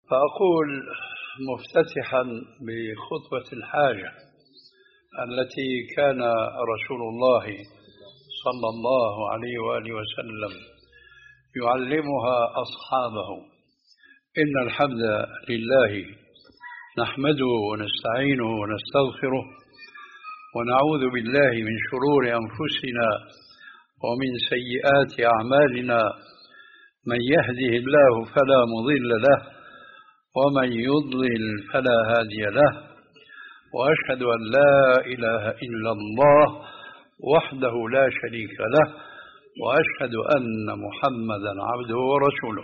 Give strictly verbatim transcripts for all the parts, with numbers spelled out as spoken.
فأقول مفتتحا بخطبة الحاجة التي كان رسول الله صلى الله عليه وآله وسلم يعلمها أصحابه: إن الحمد لله نحمده ونستعينه ونستغفره ونعوذ بالله من شرور أنفسنا ومن سيئات أعمالنا، من يهده الله فلا مضل له ومن يضلل فلا هادي له، وأشهد أن لا إله إلا الله وحده لا شريك له، وأشهد أن محمدا عبده ورسوله.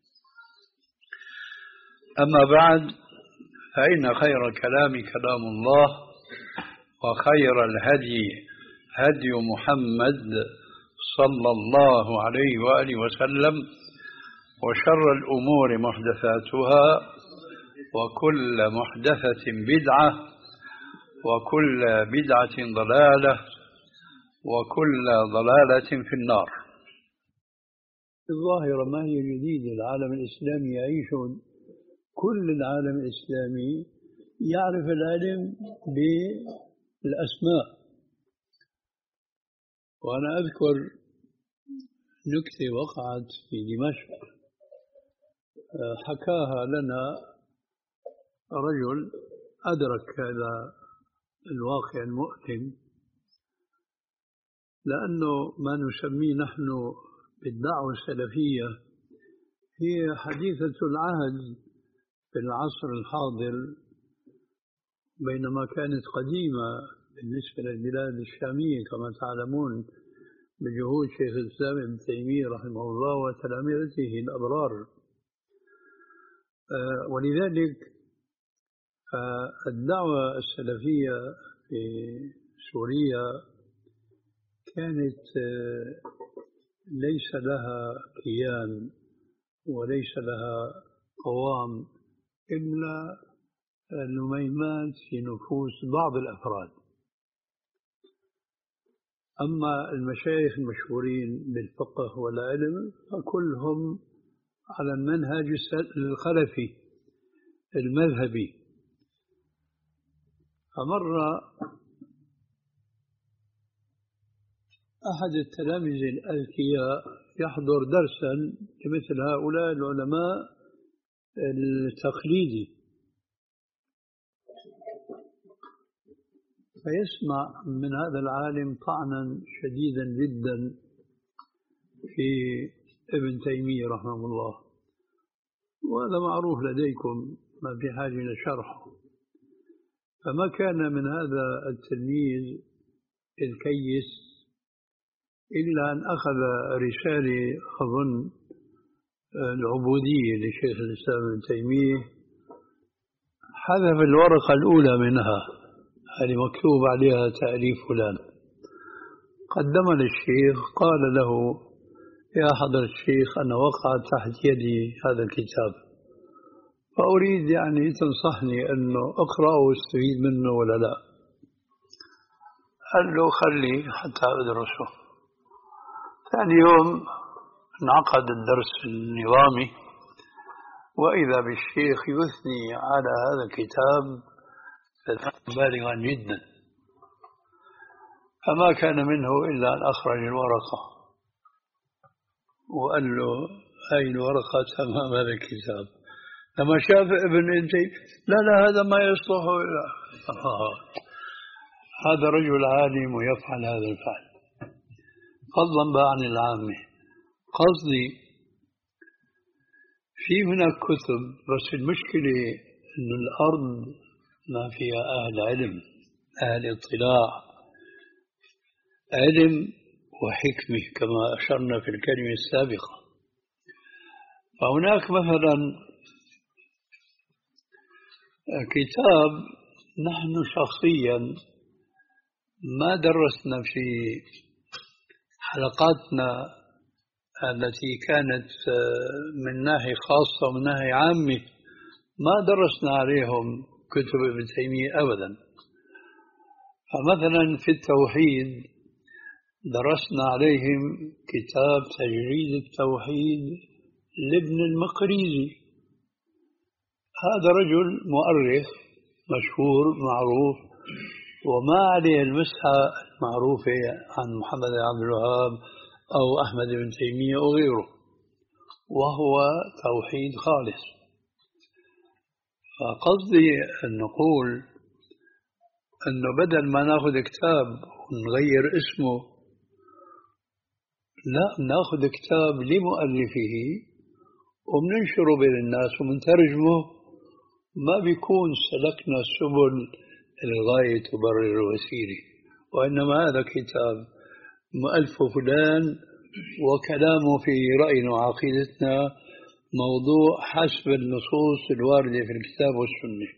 أما بعد، فإن خير الكلام كلام الله، وخير الهدي هدي محمد صلى الله عليه وآله وسلم، وشر الأمور محدثاتها، وكل محدثة بدعة، وكل بدعة ضلالة، وكل ضلالة في النار. الظاهرة ما هي جديدة، العالم الإسلامي يعيشون، كل العالم الإسلامي يعرف العلم بالأسماء. وأنا أذكر نكتة وقعت في دمشق حكاها لنا رجل أدرك هذا الواقع المؤلم، لأنه ما نسميه نحن بالدعوة السلفية هي حديثة العهد في العصر الحاضر، بينما كانت قديمة بالنسبة للبلاد الشامية كما تعلمون بجهود شيخ الإسلام ابن تيمية رحمه الله وتلامذته الأبرار. ولذلك الدعوة السلفية في سوريا كانت ليس لها كيان وليس لها قوام إلا نميمات في نفوس بعض الأفراد. أما المشايخ المشهورين بالفقه والعلم فكلهم على المنهج الخلفي المذهبي. فمر أحد التلاميذ الأذكياء يحضر درسا لمثل هؤلاء العلماء التقليدي، فيسمع من هذا العالم طعنا شديدا جدا في ابن تيمية رحمه الله، وهذا معروف لديكم ما في حاجة إلى شرحه. فما كان من هذا التلميذ الكيس إلا أن أخذ رسالة أظن العبودية لشيخ الإسلام ابن تيمية، حذف الورقة الأولى منها، هذه مكتوب عليها تأليف فلان، قدم للشيخ، قال له: يا حضرة الشيخ، أنا وقع تحت يدي هذا الكتاب، فأريد يعني تنصحني أنه أقرأه واستفيد منه ولا لا. قال له: خلي حتى أدرسه. ثاني يوم انعقد الدرس النظامي، وإذا بالشيخ يثني على هذا الكتاب بالغا جدا، فما كان منه إلا أن أخرج الورقة وقال له: هاي الورقة أمام هذا الكتاب. لما شاف ابن انتي: لا لا هذا ما يصلح، آه. هذا رجل عالم ويفعل هذا الفعل، فضلا بقى عن العامة. قصدي في هناك كتب، بس المشكلة أن الأرض ما فيها أهل علم، أهل اطلاع، علم وحكمة كما أشرنا في الكلمة السابقة. فهناك مثلا كتاب نحن شخصيا ما درسنا في حلقاتنا التي كانت من ناحية خاصة ومن ناحية عامة، ما درسنا عليهم كتب ابن تيمية أبدا. فمثلا في التوحيد درسنا عليهم كتاب تجريد التوحيد لابن المقريزي، هذا رجل مؤرخ مشهور معروف، وما عليه المسحة المعروفة عن محمد بن عبد الوهاب أو أحمد بن تيمية أو غيره، وهو توحيد خالص. فقصدي أن نقول أنه بدل ما نأخذ كتاب ونغير اسمه، لا، نأخذ كتاب لمؤلفه ومننشره بين الناس ومنترجمه، ما بيكون سلكنا سبل الغاية تبرر الوسيلة، وإنما هذا كتاب مؤلفه فلان وكلامه في رأينا وعقيدتنا موضوع حسب النصوص الواردة في الكتاب والسنة.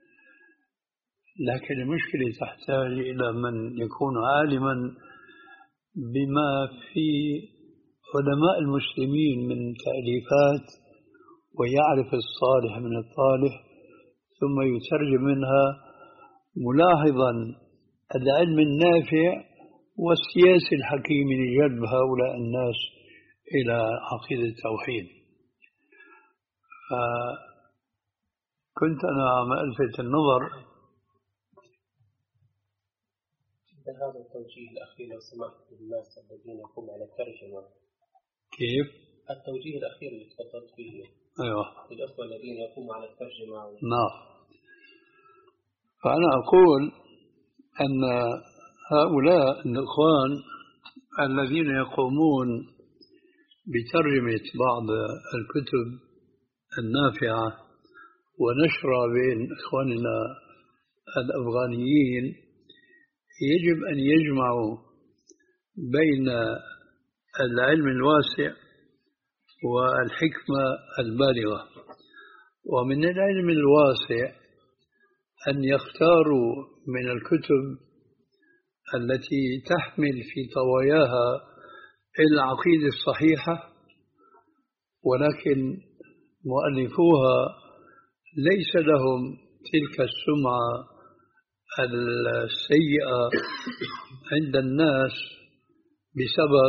لكن المشكلة تحتاج إلى من يكون عالما بما في علماء المسلمين من تأليفات ويعرف الصالح من الطالح، ثم يترجم منها ملاحظا العلم النافع والسياسة الحكيم لجلب هؤلاء الناس إلى عقيدة التوحيد. كنت أنا عم ألفت النظر هذا التوجيه الأخير لو سمحت للناس الذين يقومون على الترجمة. كيف؟ التوجيه الأخير اللي تفضلت فيه. أيوة. للأخوة الذين يقومون على الترجمة. نعم. فأنا أقول أن هؤلاء الإخوان الذين يقومون بترجمة بعض الكتب النافعة ونشرها بين إخواننا الأفغانيين يجب أن يجمعوا بين العلم الواسع والحكمة البالغة. ومن العلم الواسع أن يختاروا من الكتب التي تحمل في طواياها العقيدة الصحيحة، ولكن مؤلفوها ليس لهم تلك السمعة السيئة عند الناس بسبب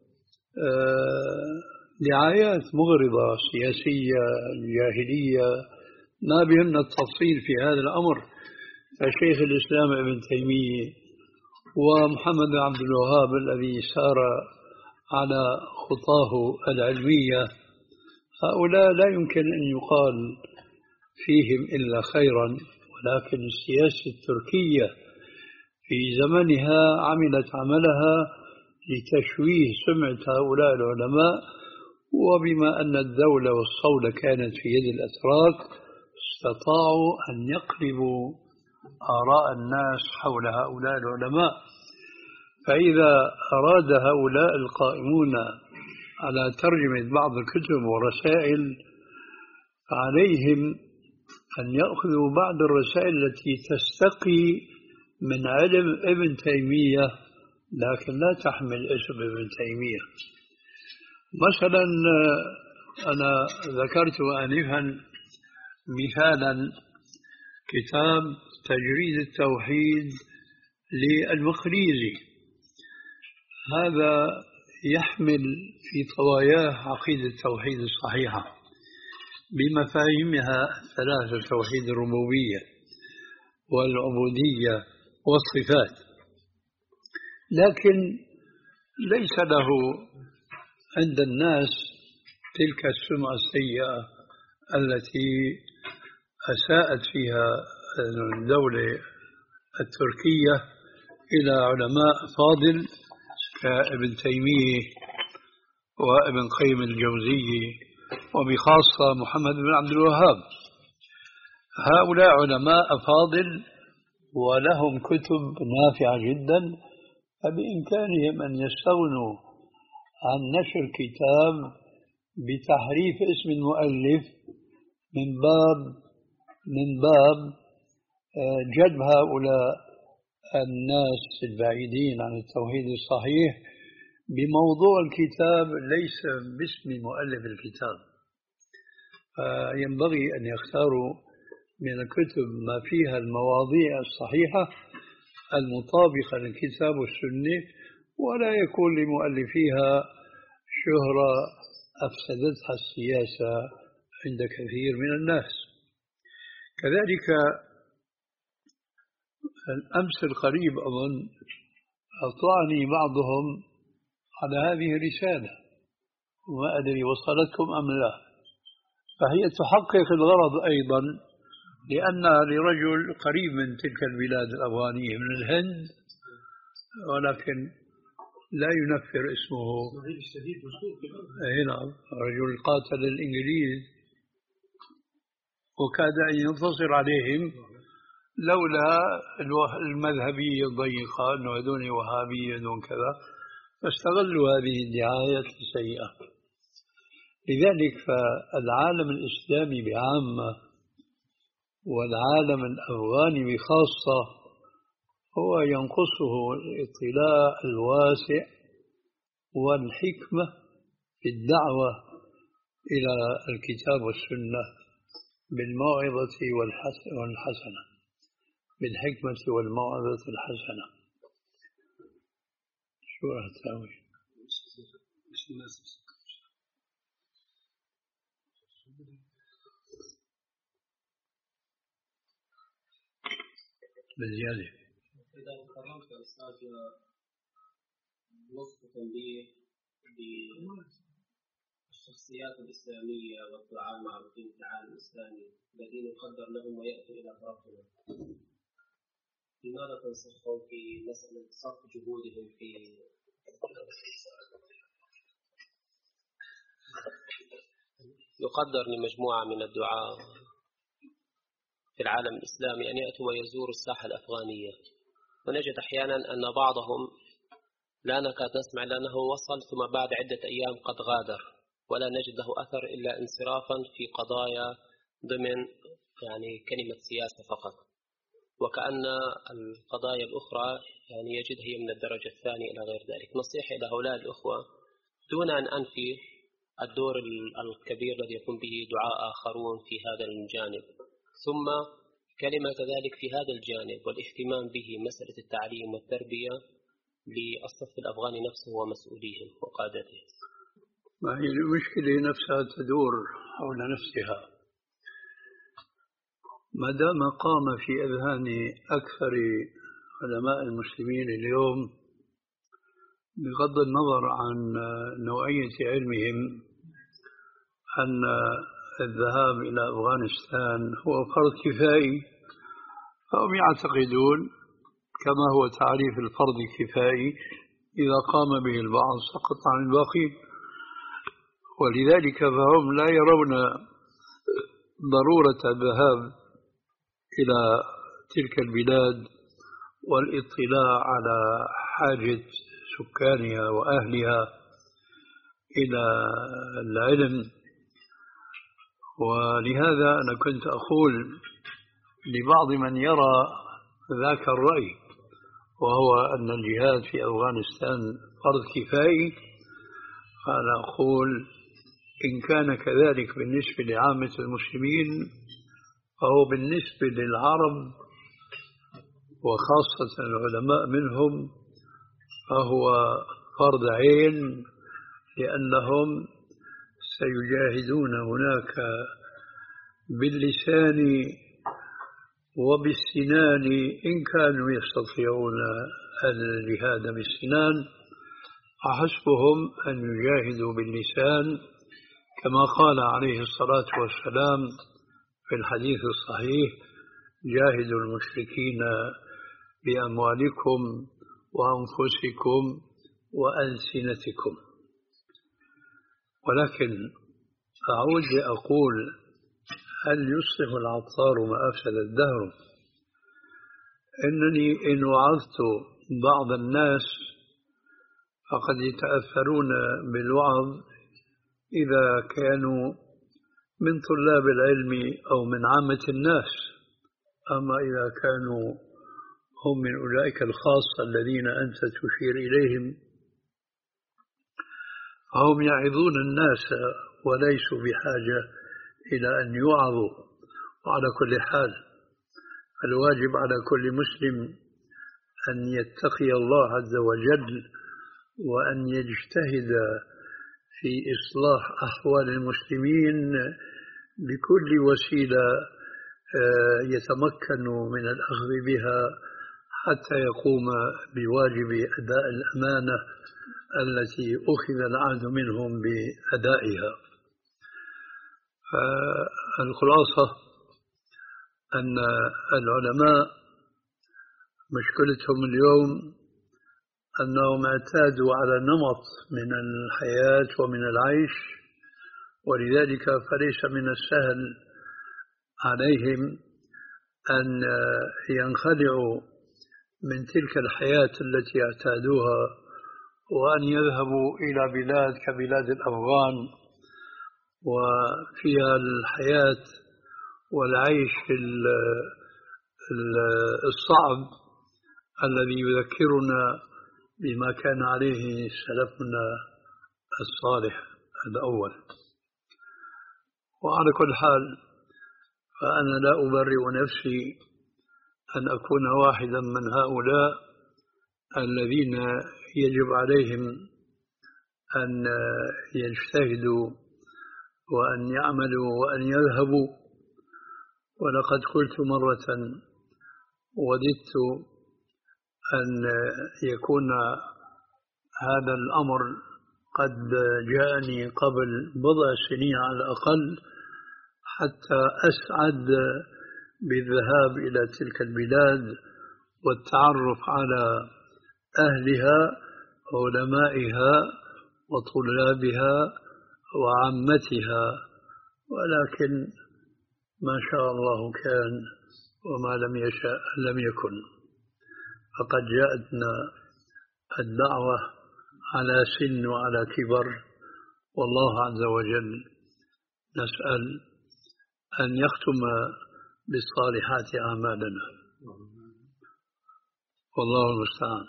دعايات مغرضة سياسية جاهلية ما بهمنا التفصيل في هذا الأمر. فشيخ الإسلام ابن تيمية ومحمد بن عبد الوهاب الذي سار على خطاه العلمية، هؤلاء لا يمكن أن يقال فيهم إلا خيرا، ولكن السياسة التركية في زمنها عملت عملها لتشويه سمعة هؤلاء العلماء، وبما أن الدولة والصولة كانت في يد الأتراك استطاعوا أن يقلبوا آراء الناس حول هؤلاء العلماء. فإذا أراد هؤلاء القائمون على ترجمة بعض الكتب والرسائل عليهم أن يأخذوا بعض الرسائل التي تستقي من علم ابن تيمية لكن لا تحمل اسم ابن تيمية. مثلا أنا ذكرت آنفا مثالا كتاب تجريد التوحيد للمقريزي، هذا يحمل في طواياه عقيدة التوحيد الصحيحة بمفاهيمها الثلاثة: توحيد الربوبية والعبودية والصفات، لكن ليس له عند الناس تلك السمعة السيئة التي أساءت فيها الدولة التركية إلى علماء فاضل كابن تيمية وابن قيم الجوزية وبخاصة محمد بن عبد الوهاب. هؤلاء علماء فاضل ولهم كتب نافعة جدا، فبإمكانهم أن يستغنوا عن نشر كتاب بتحريف اسم المؤلف من باب من باب جلب هؤلاء الناس البعيدين عن التوحيد الصحيح بموضوع الكتاب ليس باسم مؤلف الكتاب. فينبغي أن يختاروا من الكتب ما فيها المواضيع الصحيحة المطابقة للكتاب والسنة، ولا يكون لمؤلفيها شهرة أفسدتها السياسة عند كثير من الناس. كذلك الأمس القريب أظن أطلعني بعضهم على هذه الرسالة، وما أدري وصلتكم أم لا، فهي تحقق الغرض أيضا، لأنها لرجل قريب من تلك البلاد الأفغانية من الهند، ولكن لا ينفر اسمه. هنا رجل قاتل الإنجليز وكاد أن ينتصر عليهم لولا المذهبية الضيقة أنه هذول وهابية وكذا، فاستغلوا هذه الدعاية السيئة. لذلك فالعالم الإسلامي بعامة والعالم الأفغاني بخاصة هو ينقصه الاطلاع الواسع والحكمة في الدعوة إلى الكتاب والسنة بالموعظة والحسنة، بالحكمة والموعظة الحسنة. شو راح تساوي؟ بزيادة. إذا تكرمت أستاذ نصف تنبيه بالشخصيات الإسلامية والدعاء المعروفين في العالم الإسلامي الذين يقدر لهم ويأتوا إلى طرفنا، لماذا تنصحهم في مسألة صرف جهودهم في يقدر لمجموعة من الدعاء في العالم الإسلامي أن يأتوا ويزوروا الساحة الأفغانية، ونجد أحيانا أن بعضهم لا نكاد نسمع لأنه وصل ثم بعد عدة أيام قد غادر، ولا نجد له أثر إلا انصرافا في قضايا ضمن يعني كلمة سياسة فقط، وكأن القضايا الأخرى يعني يجد هي من الدرجة الثانية إلى غير ذلك. نصيحة إلى هؤلاء الأخوة دون أن أنفي الدور الكبير الذي يقوم به دعاء آخرون في هذا الجانب، ثم كلمة كذلك في هذا الجانب والاهتمام به مسألة التعليم والتربية للصف الأفغاني نفسه ومسؤوليهم وقادته. ما هي المشكلة نفسها تدور حول نفسها، ما دام قام في أذهان أكثر علماء المسلمين اليوم بغض النظر عن نوعية علمهم أن الذهاب إلى أفغانستان هو فرض كفائي، فهم يعتقدون كما هو تعريف الفرض الكفائي إذا قام به البعض سقط عن الباقين، ولذلك فهم لا يرون ضرورة الذهاب إلى تلك البلاد والاطلاع على حاجة سكانها وأهلها إلى العلم. ولهذا أنا كنت أقول لبعض من يرى ذاك الرأي وهو أن الجهاد في أفغانستان فرض كفائي، فأنا أقول إن كان كذلك بالنسبة لعامة المسلمين فهو بالنسبة للعرب وخاصة العلماء منهم فهو فرض عين، لأنهم سيجاهدون هناك باللسان وبالسنان إن كانوا يستطيعون الجهاد بالسنان، فحسبهم أن يجاهدوا باللسان كما قال عليه الصلاة والسلام في الحديث الصحيح: جاهدوا المشركين بأموالكم وأنفسكم وألسنتكم. ولكن أعود لأقول: هل يصلح العطار ما أفسد الدهر؟ إنني إن وعظت بعض الناس فقد يتأثرون بالوعظ إذا كانوا من طلاب العلم أو من عامة الناس، أما إذا كانوا هم من أولئك الخاصة الذين أنت تشير إليهم فهم يعظون الناس وليسوا بحاجة إلى أن يوعظوا. وعلى كل حال الواجب على كل مسلم أن يتقي الله عز وجل وأن يجتهد في إصلاح أحوال المسلمين بكل وسيلة يتمكن من الأخذ بها حتى يقوم بواجب أداء الأمانة التي أخذ العهد منهم بأدائها. فالخلاصة أن العلماء مشكلتهم اليوم أنهم اعتادوا على نمط من الحياة ومن العيش، ولذلك فليس من السهل عليهم أن ينخلعوا من تلك الحياة التي اعتادوها وأن يذهبوا إلى بلاد كبلاد الأفغان وفيها الحياة والعيش الصعب الذي يذكرنا بما كان عليه سلفنا الصالح الأول. وعلى كل حال فأنا لا أبرئ نفسي أن أكون واحدا من هؤلاء الذين يجب عليهم أن يجتهدوا وأن يعملوا وأن يذهبوا. ولقد قلت مرة وددت أن يكون هذا الأمر قد جاءني قبل بضع سنين على الأقل حتى أسعد بالذهاب إلى تلك البلاد والتعرف على أهلها علمائها وطلابها وعامتها، ولكن ما شاء الله كان وما لم يشاء لم يكن. فقد جاءتنا الدعوة على سن وعلى كبر، والله عز وجل نسأل أن يختم بالصالحات أعمالنا، والله المستعان.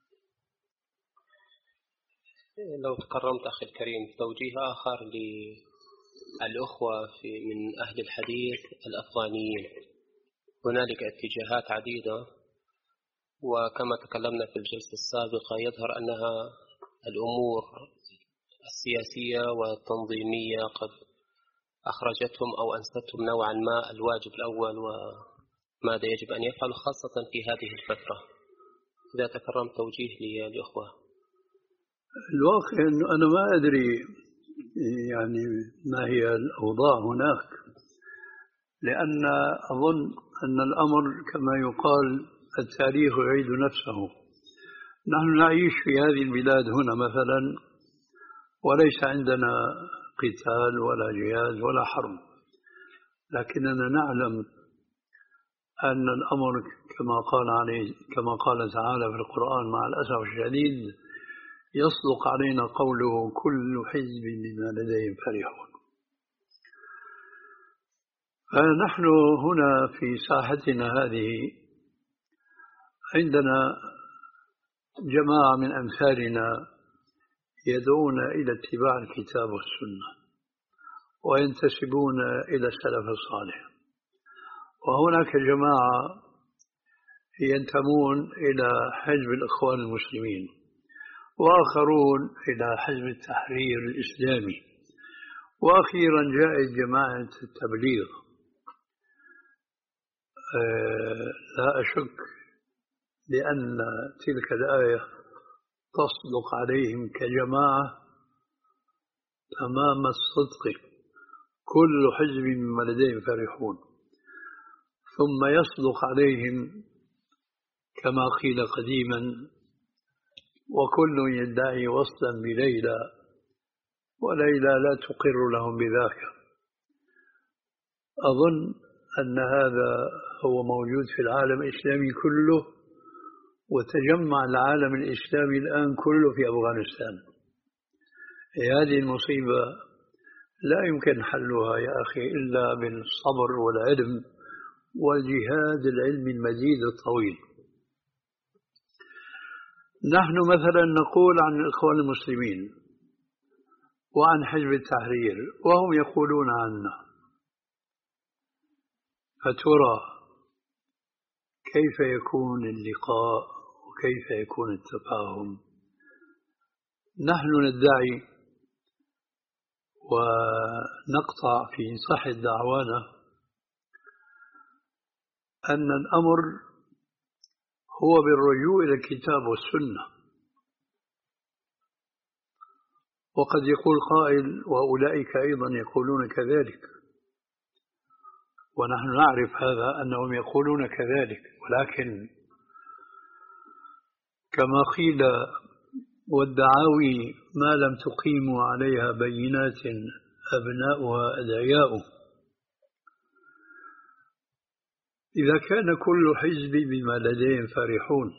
لو تكرمت أخي الكريم توجيه آخر للأخوة في من أهل الحديث الأفغانيين. هنالك اتجاهات عديدة، وكما تكلمنا في الجلسة السابقة يظهر أنها الأمور السياسية والتنظيمية قد أخرجتهم أو أنستهم نوعا ما الواجب الأول وماذا يجب أن يفعل خاصة في هذه الفترة. إذا تكرمت توجيه للأخوة. الواقع أنه أنا ما أدري يعني ما هي الأوضاع هناك، لأن أظن أن الأمر كما يقال التاريخ يعيد نفسه. نحن نعيش في هذه البلاد هنا مثلا وليس عندنا قتال ولا جهاد ولا حرب، لكننا نعلم أن الأمر كما قال عليه كما قال تعالى في القرآن مع الأسف الشديد يصدق علينا قوله كل حزب بما لديهم فرحون. فنحن هنا في ساحتنا هذه عندنا جماعة من أمثالنا يدعون إلى اتباع الكتاب والسنة وينتسبون إلى السلف الصالح، وهناك جماعة ينتمون إلى حزب الإخوان المسلمين، وآخرون إلى حزب التحرير الإسلامي، وأخيرا جاءت جماعة التبليغ. أه لا أشك لأن تلك الآية تصدق عليهم كجماعة تمام الصدق، كل حزب مما لديهم فرحون. ثم يصدق عليهم كما قيل قديما وكل يدعي وصلا بليلى وليلى لا تقر لهم بذاك. أظن أن هذا هو موجود في العالم الإسلامي كله، وتجمع العالم الإسلامي الآن كله في أفغانستان. هذه المصيبة لا يمكن حلها يا أخي إلا بالصبر والعلم والجهاد العلمي المديد الطويل. نحن مثلا نقول عن الإخوان المسلمين وعن حزب التحرير وهم يقولون عنا، فترى كيف يكون اللقاء وكيف يكون التفاهم؟ نحن ندعي ونقطع في صحة دعوانا أن الأمر هو بالرجوع إلى الكتاب والسنة. وقد يقول قائل وأولئك أيضا يقولون كذلك، ونحن نعرف هذا أنهم يقولون كذلك، ولكن كما قيل والدعاوي ما لم تقيموا عليها بينات أبناؤها أدعياء. إذا كان كل حزب بما لديهم فرحون،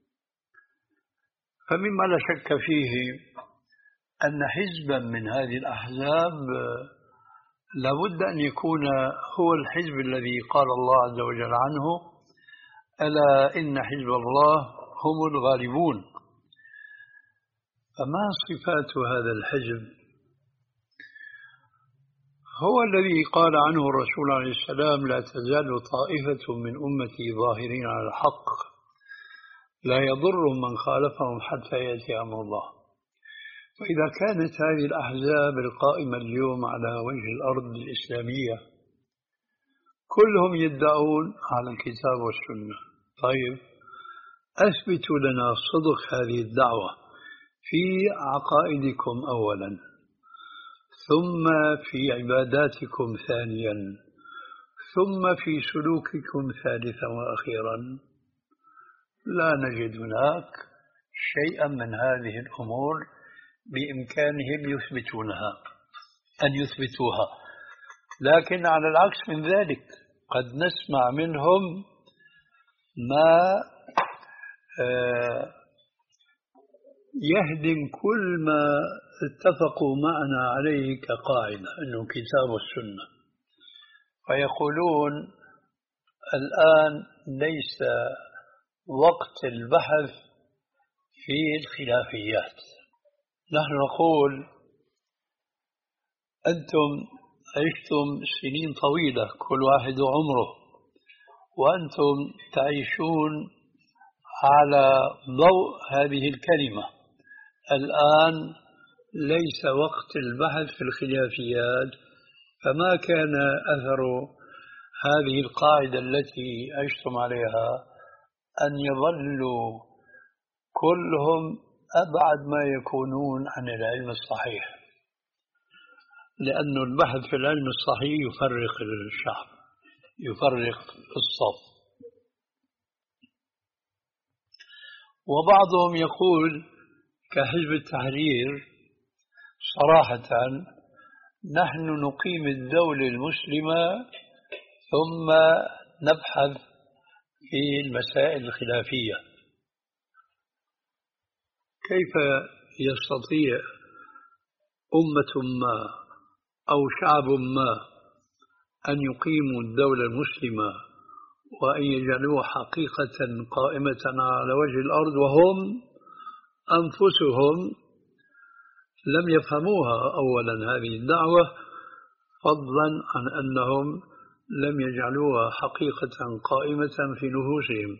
فمما لا شك فيه أن حزبا من هذه الأحزاب لابد أن يكون هو الحزب الذي قال الله عز وجل عنه: ألا إن حزب الله هم الغالبون. فما صفات هذا الحزب؟ هو الذي قال عنه الرسول عليه السلام: لا تزال طائفة من أمتي ظاهرين على الحق لا يضرهم من خالفهم حتى يأتي أمر الله. فإذا كانت هذه الأحزاب القائمة اليوم على وجه الأرض الإسلامية كلهم يدعون على الكتاب والسنة، طيب أثبتوا لنا صدق هذه الدعوة في عقائدكم أولا، ثم في عباداتكم ثانيا، ثم في سلوككم ثالثا وأخيرا. لا نجد هناك شيئا من هذه الأمور بإمكانهم يثبتونها أن يثبتوها. لكن على العكس من ذلك قد نسمع منهم ما يهدم كل ما اتفقوا معنا عليه كقاعدة أنه كتاب والسنة، فيقولون الآن ليس وقت البحث في الخلافيات. نحن نقول أنتم عشتم سنين طويلة كل واحد عمره، وأنتم تعيشون على ضوء هذه الكلمة. الآن ليس وقت البحث في الخلافيات، فما كان أثر هذه القاعدة التي عشتم عليها أن يظلوا كلهم أبعد ما يكونون عن العلم الصحيح، لأن البحث في العلم الصحيح يفرق الشعب، يفرق الصف. وبعضهم يقول كحزب التحرير صراحة: نحن نقيم الدولة المسلمة ثم نبحث في المسائل الخلافية. كيف يستطيع أمة ما أو شعب ما أن يقيموا الدولة المسلمة وأن يجعلوها حقيقة قائمة على وجه الأرض وهم أنفسهم لم يفهموها أولا هذه الدعوة، فضلا عن أنهم لم يجعلوها حقيقة قائمة في نفوسهم؟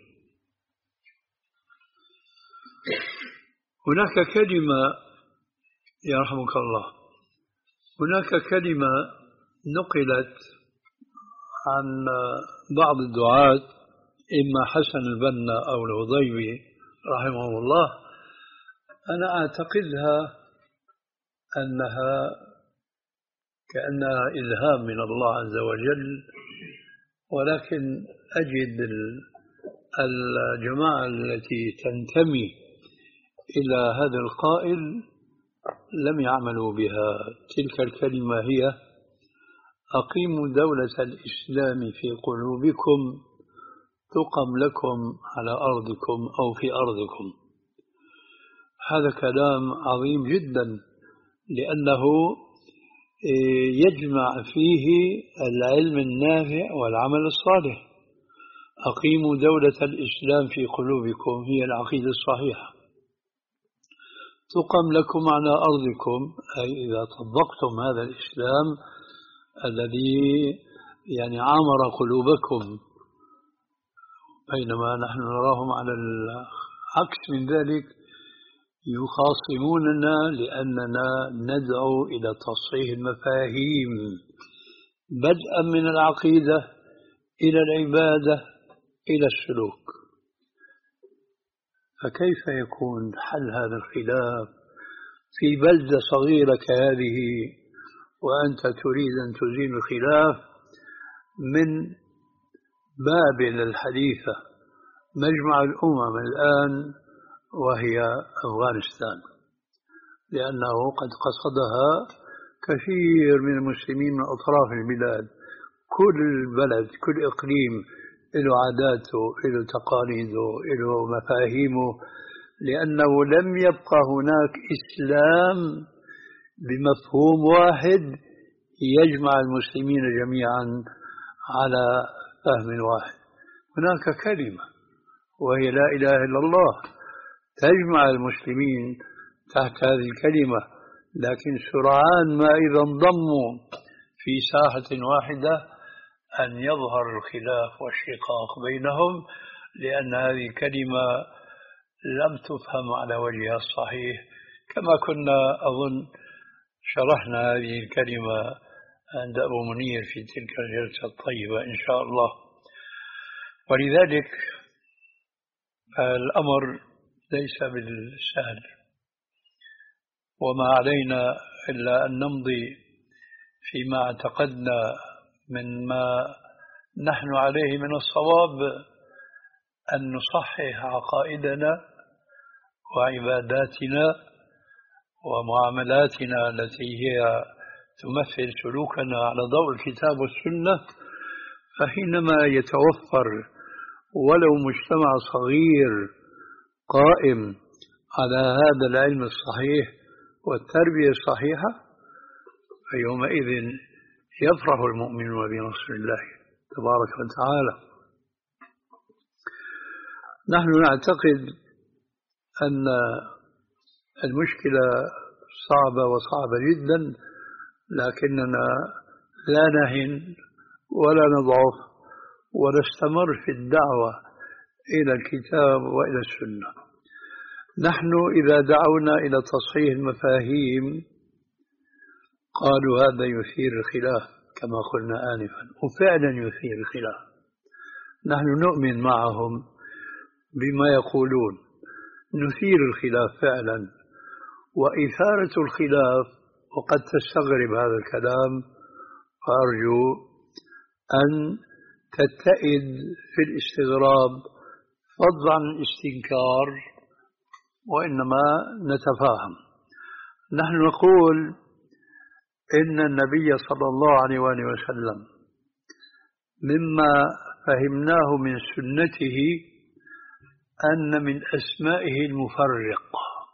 هناك كلمة يرحمك الله، هناك كلمة نقلت عن بعض الدعاة إما حسن البنا أو الهضيبي رحمه الله، أنا أعتقدها أنها كأنها إلهام من الله عز وجل، ولكن أجد الجماعة التي تنتمي إلى هذا القائل لم يعملوا بها. تلك الكلمة هي: أقيموا دولة الإسلام في قلوبكم تقم لكم على أرضكم أو في أرضكم. هذا كلام عظيم جدا، لأنه يجمع فيه العلم النافع والعمل الصالح. أقيموا دولة الإسلام في قلوبكم هي العقيدة الصحيحة، تقم لكم على أرضكم، أي إذا طبقتم هذا الإسلام الذي يعني عامر قلوبكم، بينما نحن نراهم على العكس من ذلك يخاصموننا لأننا ندعو إلى تصحيح المفاهيم بدءا من العقيدة إلى العبادة إلى السلوك. فكيف يكون حل هذا الخلاف في بلدة صغيرة كهذه وأنت تريد أن تزيل الخلاف من بابل الحديثة مجمع الأمم الآن وهي أفغانستان، لأنه قد قصدها كثير من المسلمين من أطراف البلاد. كل بلد كل إقليم له عاداته له تقاليده له مفاهيمه، لأنه لم يبقى هناك إسلام بمفهوم واحد يجمع المسلمين جميعا على فهم واحد. هناك كلمة وهي لا إله إلا الله تجمع المسلمين تحت هذه الكلمة، لكن سرعان ما إذا انضموا في ساحة واحدة أن يظهر الخلاف والشقاق بينهم، لأن هذه الكلمة لم تفهم على وجهها الصحيح، كما كنا أظن شرحنا هذه الكلمة عند أبو منير في تلك الجلسة الطيبة إن شاء الله. ولذلك الأمر ليس بالسهل، وما علينا إلا أن نمضي فيما اعتقدنا من ما نحن عليه من الصواب، أن نصحح عقائدنا وعباداتنا ومعاملاتنا التي هي تمثل سلوكنا على ضوء الكتاب والسنة. فحينما يتوفر ولو مجتمع صغير قائم على هذا العلم الصحيح والتربية الصحيحة، فيومئذ يفرح المؤمنون بنصر الله تبارك وتعالى. نحن نعتقد أن المشكلة صعبة وصعبة جدا، لكننا لا نهن ولا نضعف ونستمر في الدعوة إلى الكتاب وإلى السنة. نحن إذا دعونا إلى تصحيح المفاهيم قالوا هذا يثير الخلاف كما قلنا آنفا، وفعلا يثير الخلاف. نحن نؤمن معهم بما يقولون، نثير الخلاف فعلا، وإثارة الخلاف وقد تستغرب هذا الكلام، فأرجو أن تتئد في الاستغراب فضلا عن الاستنكار، وإنما نتفاهم. نحن نقول إن النبي صلى الله عليه وآله وسلم مما فهمناه من سنته أن من أسمائه المفرق،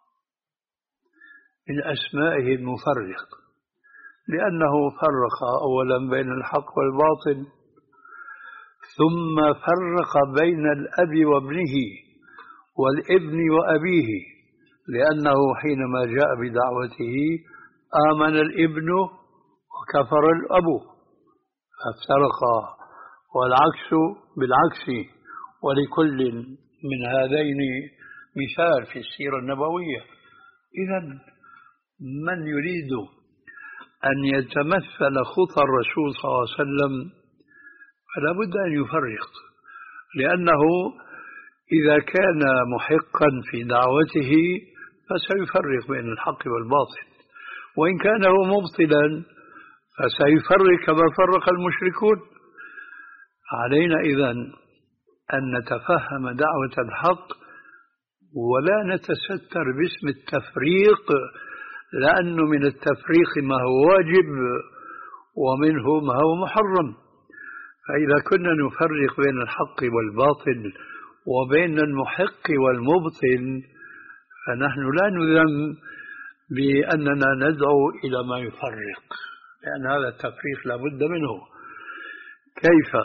من أسمائه المفرق، لأنه فرق أولا بين الحق والباطل، ثم فرق بين الأب وابنه والابن وأبيه، لأنه حينما جاء بدعوته آمن الابن وكفر الأب فافترقا، والعكس بالعكس، ولكل من هذين مثال في السيرة النبوية. إذن من يريد أن يتمثل خطى الرسول صلى الله عليه وسلم فلا بد أن يفرق، لأنه إذا كان محقا في دعوته فسيفرق بين الحق والباطل، وإن كان هو مبطلا فسيفرق كما فرق المشركون. علينا إذن أن نتفهم دعوة الحق ولا نتستر باسم التفريق، لأنه من التفريق ما هو واجب ومنه ما هو محرم. فإذا كنا نفرق بين الحق والباطل وبين المحق والمبطل فنحن لا نذم بأننا ندعو إلى ما يفرق، لأن هذا التفريق لا بد منه. كيف؟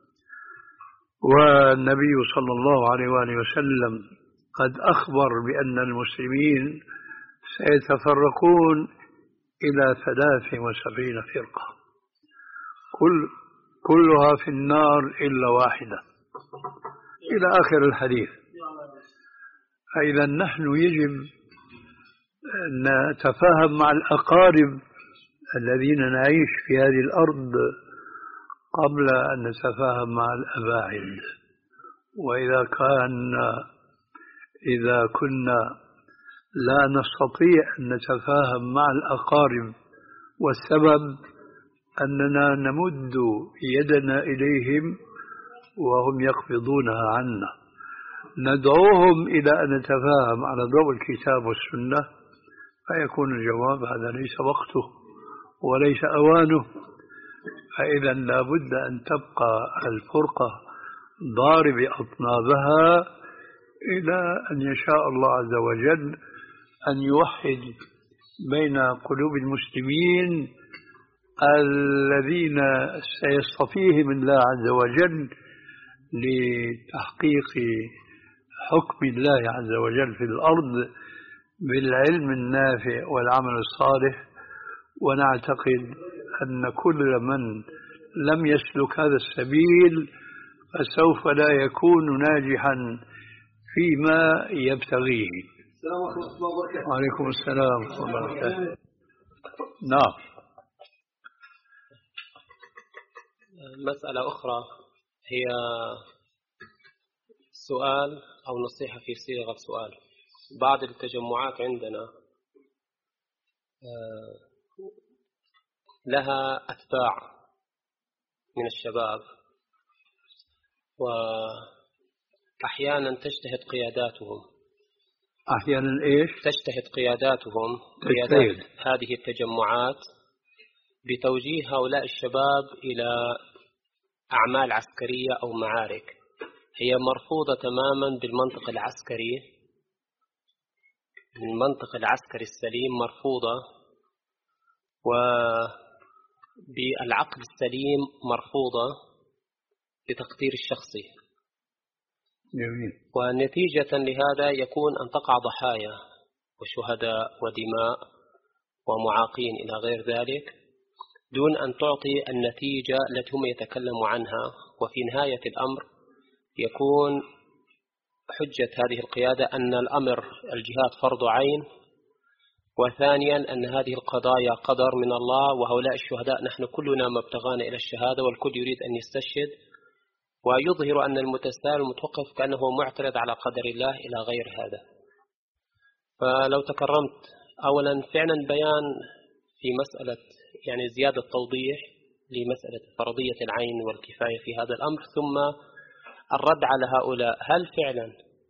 والنبي صلى الله عليه وآله وسلم قد أخبر بأن المسلمين سيتفرقون إلى ثلاث وسبعين فرقة، كل كلها في النار إلا واحدة، إلى آخر الحديث. فإذا نحن يجب أن نتفاهم مع الأقارب الذين نعيش في هذه الأرض قبل أن نتفاهم مع الأباعد، وإذا كان إذا كنا لا نستطيع أن نتفاهم مع الأقارب والسبب أننا نمد يدنا إليهم وهم يقبضونها عنا، ندعوهم إلى أن نتفاهم على ضوء الكتاب والسنة، فيكون الجواب هذا ليس وقته وليس أوانه. فإذا لا بد أن تبقى الفرقة ضارب أطنابها إلى أن يشاء الله عز وجل أن يوحد بين قلوب المسلمين الذين سيصطفيهم الله عز وجل لتحقيق حكم الله عز وجل في الأرض بالعلم النافع والعمل الصالح. ونعتقد أن كل من لم يسلك هذا السبيل فسوف لا يكون ناجحا فيما يبتغيه. وعليكم السلام ورحمة الله وبركاته. نعم. مسألة أخرى هي سؤال أو نصيحة في صيغة سؤال. بعض التجمعات عندنا لها أتباع من الشباب، وأحيانا تجتهد قياداتهم أحيانا إيش؟ تجتهد قياداتهم تجتهد. قيادات هذه التجمعات بتوجيه هؤلاء الشباب إلى أعمال عسكرية أو معارك هي مرفوضة تماما بالمنطق العسكري، المنطق العسكري السليم مرفوضة، وبالعقل السليم مرفوضة بتقدير الشخصي. جميل. ونتيجة لهذا يكون أن تقع ضحايا وشهداء ودماء ومعاقين إلى غير ذلك دون أن تعطي النتيجة التي هم يتكلموا عنها. وفي نهاية الأمر يكون حجة هذه القيادة أن الأمر الجهاد فرض عين، وثانيا أن هذه القضايا قدر من الله، وهؤلاء الشهداء نحن كلنا ما ابتغانا إلى الشهادة والكل يريد أن يستشهد، ويظهر أن المتساءل المتوقف كأنه معترض على قدر الله إلى غير هذا. فلو تكرمت أولا فعلا بيان في مسألة يعني زيادة توضيح لمسألة فرضية العين والكفاية في هذا الأمر، ثم الرد على هؤلاء. هل فعلا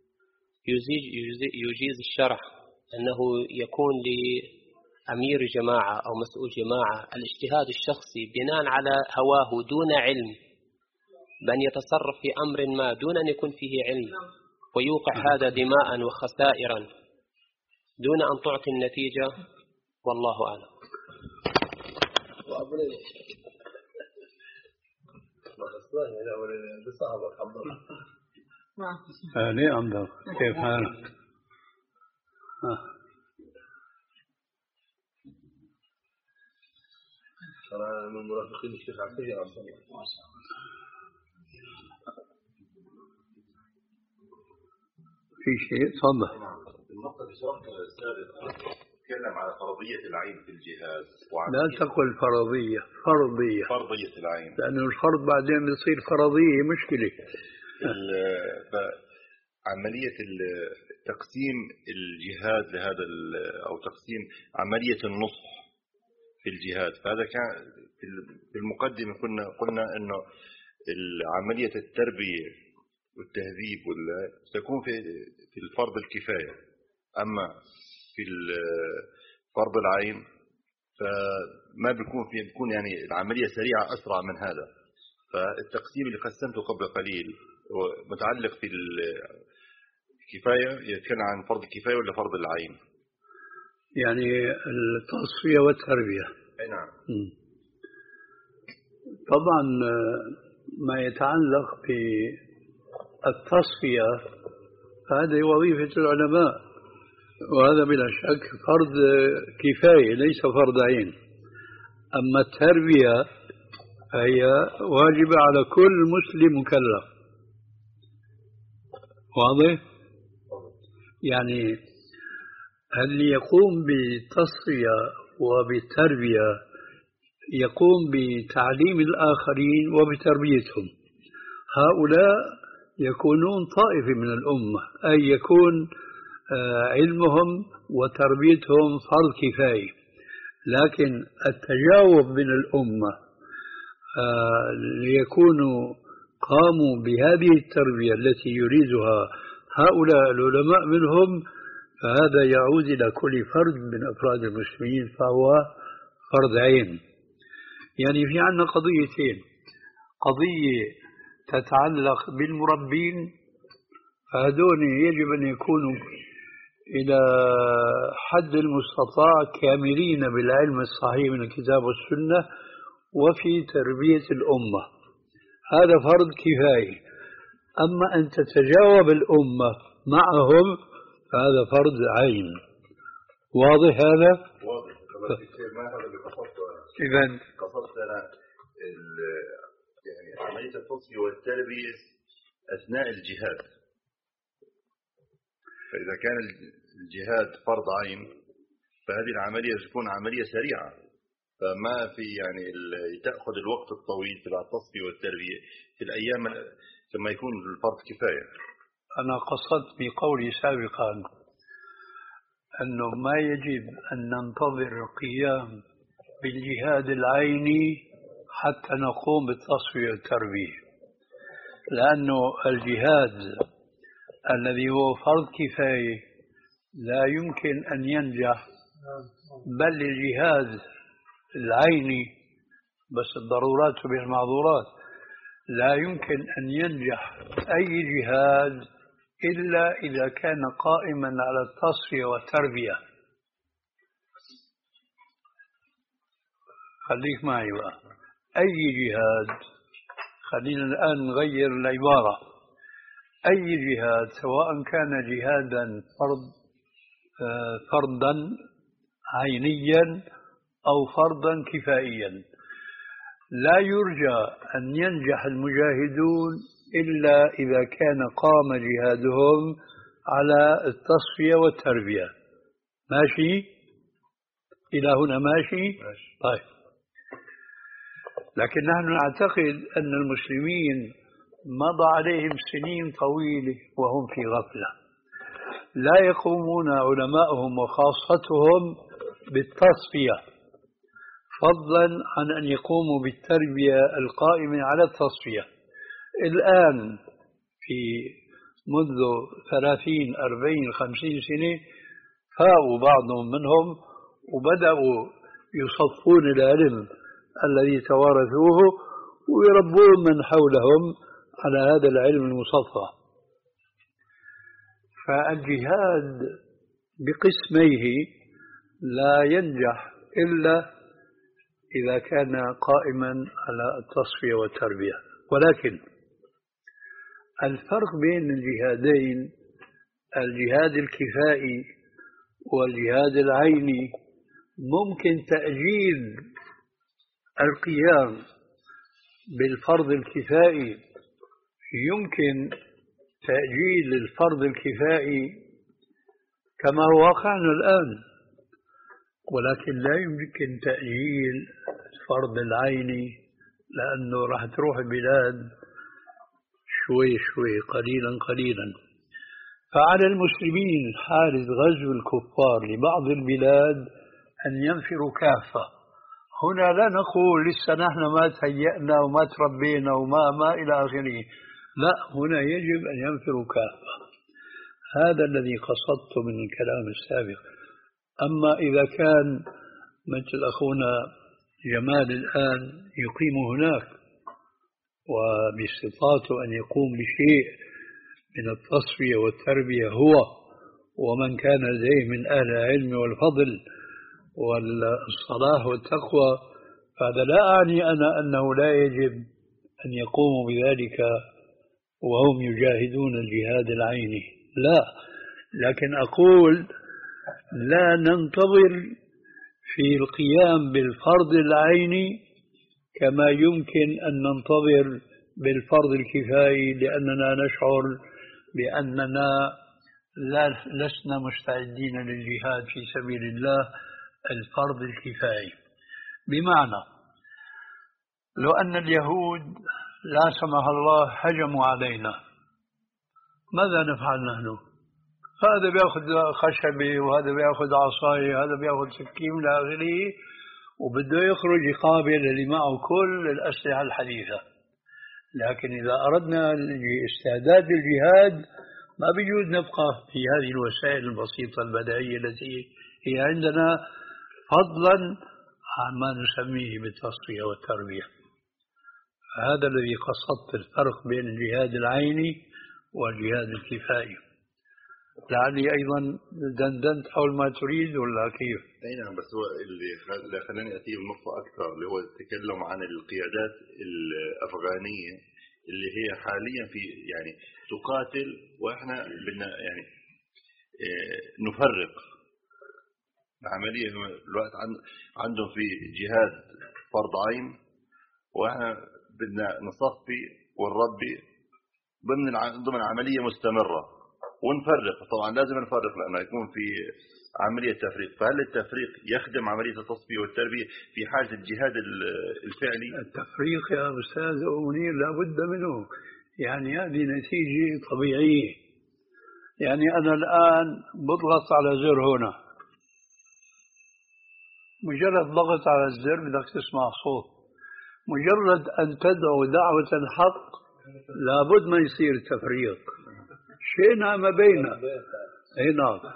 يجيز الشرع أنه يكون لأمير جماعة أو مسؤول جماعة الاجتهاد الشخصي بناء على هواه دون علم، بأن يتصرف في أمر ما دون أن يكون فيه علم ويوقع هذا دماء وخسائرا دون أن تعطي النتيجة؟ والله أعلم. ليه أنظر كيف حالك؟ أنا من مرافقين الشيخ عبدالله عبد الله. في شيء تفضل. النقطة السابقة تكلم على فرضية العين في الجهاد. لا تقل فرضية، فرضية. فرضية العين. لأنه الفرض بعدين بيصير فرضية مشكلة. عملية تقسيم الجهاد لهذا أو تقسيم عملية النصح في الجهاد، فهذا كان في المقدمة كنا قلنا إنه عملية التربية والتهذيب تكون في في الفرض الكفاية، أما في فرض العين فما بيكون في بيكون يعني العملية سريعة أسرع من هذا. فالتقسيم اللي قسمته قبل قليل متعلق في الكفاية، يتكلم عن فرض الكفاية ولا فرض العين؟ يعني التصفية والتربية. أي نعم. طبعا ما يتعلق بالتصفية هذه وظيفة العلماء، وهذا بلا شك فرض كفاية ليس فرض عين. أما التربية فهي واجبة على كل مسلم مكلف. واضح؟ يعني اللي يقوم بالتصفية وبالتربية يقوم بتعليم الآخرين وبتربيتهم. هؤلاء يكونون طائفة من الأمة، أي يكون علمهم وتربيتهم فرض كفاية. لكن التجاوب من الأمة ليكونوا قاموا بهذه التربية التي يريدها هؤلاء العلماء منهم، فهذا يعود إلى كل فرد من أفراد المسلمين، فهو فرض عين. يعني في عندنا قضيتين: قضية تتعلق بالمربين، فهذول يجب أن يكونوا إلى حد المستطاع كاملين بالعلم الصحيح من الكتاب والسنة وفي تربية الأمة، هذا فرض كفاية. أما أن تتجاوب الأمة معهم فهذا فرض عين. واضح هذا؟ واضح. ما هذا اللي قصدته. إذن قصدت أنا يعني عملية التصفية والتربية أثناء الجهاد. فإذا كان الجهاد فرض عين فهذه العملية تكون عملية سريعة، فما في يعني تأخذ الوقت الطويل تبع التصفية والتربية في الأيام لما يكون الفرض كفاية. أنا قصدت بقولي سابقا أنه ما يجب أن ننتظر القيام بالجهاد العيني حتى نقوم بالتصفية والتربية، لأنه الجهاد الذي هو فرض كفاية لا يمكن أن ينجح، بل الجهاد العيني بس الضرورات تبيح المعذورات، لا يمكن أن ينجح أي جهاد إلا إذا كان قائما على التصفية والتربية. خليك معي بقى. أي جهاد، خلينا الآن نغير العبارة، أي جهاد سواء كان جهادا فرض فرضا عينيا أو فرضا كفائيا، لا يرجى أن ينجح المجاهدون إلا إذا كان قام جهادهم على التصفية والتربية. ماشي؟ إلى هنا ماشي؟ طيب. لكن نحن نعتقد أن المسلمين مضى عليهم سنين طويلة وهم في غفلة، لا يقومون علماؤهم وخاصتهم بالتصفية، فضلا عن أن يقوموا بالتربية القائمة على التصفية. الآن في منذ ثلاثين أربعين خمسين سنة فاقوا بعضهم منهم وبدأوا يصفون العلم الذي توارثوه ويربون من حولهم على هذا العلم المصفى. فالجهاد بقسميه لا ينجح إلا إذا كان قائما على التصفية والتربية. ولكن الفرق بين الجهادين، الجهاد الكفائي والجهاد العيني، ممكن تأجيل القيام بالفرض الكفائي، يمكن تأجيل الفرض الكفائي كما هو واقعنا الآن، ولكن لا يمكن تأجيل الفرض العيني، لأنه راح تروح البلاد شوي شوي قليلا قليلا. فعلى المسلمين حال غزو الكفار لبعض البلاد أن ينفروا كافة. هنا لا نقول لسه نحن ما تهيأنا وما تربينا وما ما إلى آخره، لا، هنا يجب أن ينفروا كافة. هذا الذي قصدت من الكلام السابق. أما إذا كان مثل أخونا جمال الآن يقيم هناك وباستطاعته أن يقوم بشيء من التصفية والتربية هو ومن كان لديه من أهل العلم والفضل والصلاح والتقوى، فهذا لا أعني أنا أنه لا يجب أن يقوموا بذلك وهم يجاهدون الجهاد العيني، لا. لكن أقول لا ننتظر في القيام بالفرض العيني كما يمكن أن ننتظر بالفرض الكفائي، لأننا نشعر بأننا لسنا مستعدين للجهاد في سبيل الله الفرض الكفائي. بمعنى لو أن اليهود لا سمح الله هجموا علينا ماذا نفعل نحن؟ هذا بياخذ خشبة وهذا بياخذ عصاية هذا بياخذ سكين إلى آخره، وبده يخرج يقابل اللي معه كل الأسلحة الحديثة. لكن إذا أردنا استعداد الجهاد ما بيجوز نبقى في هذه الوسائل البسيطة البدائية التي هي عندنا، فضلا عن ما نسميه بالتصفية والتربية. هذا الذي قصدت الفرق بين الجهاد العيني والجهاد الكفائي. لعلي أيضا دندنت حول ما تريد ولا كيف؟ أي نعم، بس هو اللي خلاني أتيه النقطة أكثر اللي هو التكلم عن القيادات الأفغانية اللي هي حاليا في يعني تقاتل، وإحنا بدنا يعني نفرق العملية. الوقت عندهم في جهاد فرض عين، وإحنا بدنا نصفي ونربي ضمن ضمن عملية مستمرة ونفرق. طبعا لازم نفرق لأنه يكون في عملية تفريق. فهل التفريق يخدم عملية التصفية والتربية في حالة الجهاد الفعلي؟ التفريق يا أستاذ منير لابد منه، يعني هذه نتيجة طبيعية. يعني أنا الآن بضغط على زر هنا، مجرد ضغط على الزر بدك تسمع صوت. مجرد أن تدعو دعوة الحق لابد ما يصير تفريق، شئنا ما بينا هنا.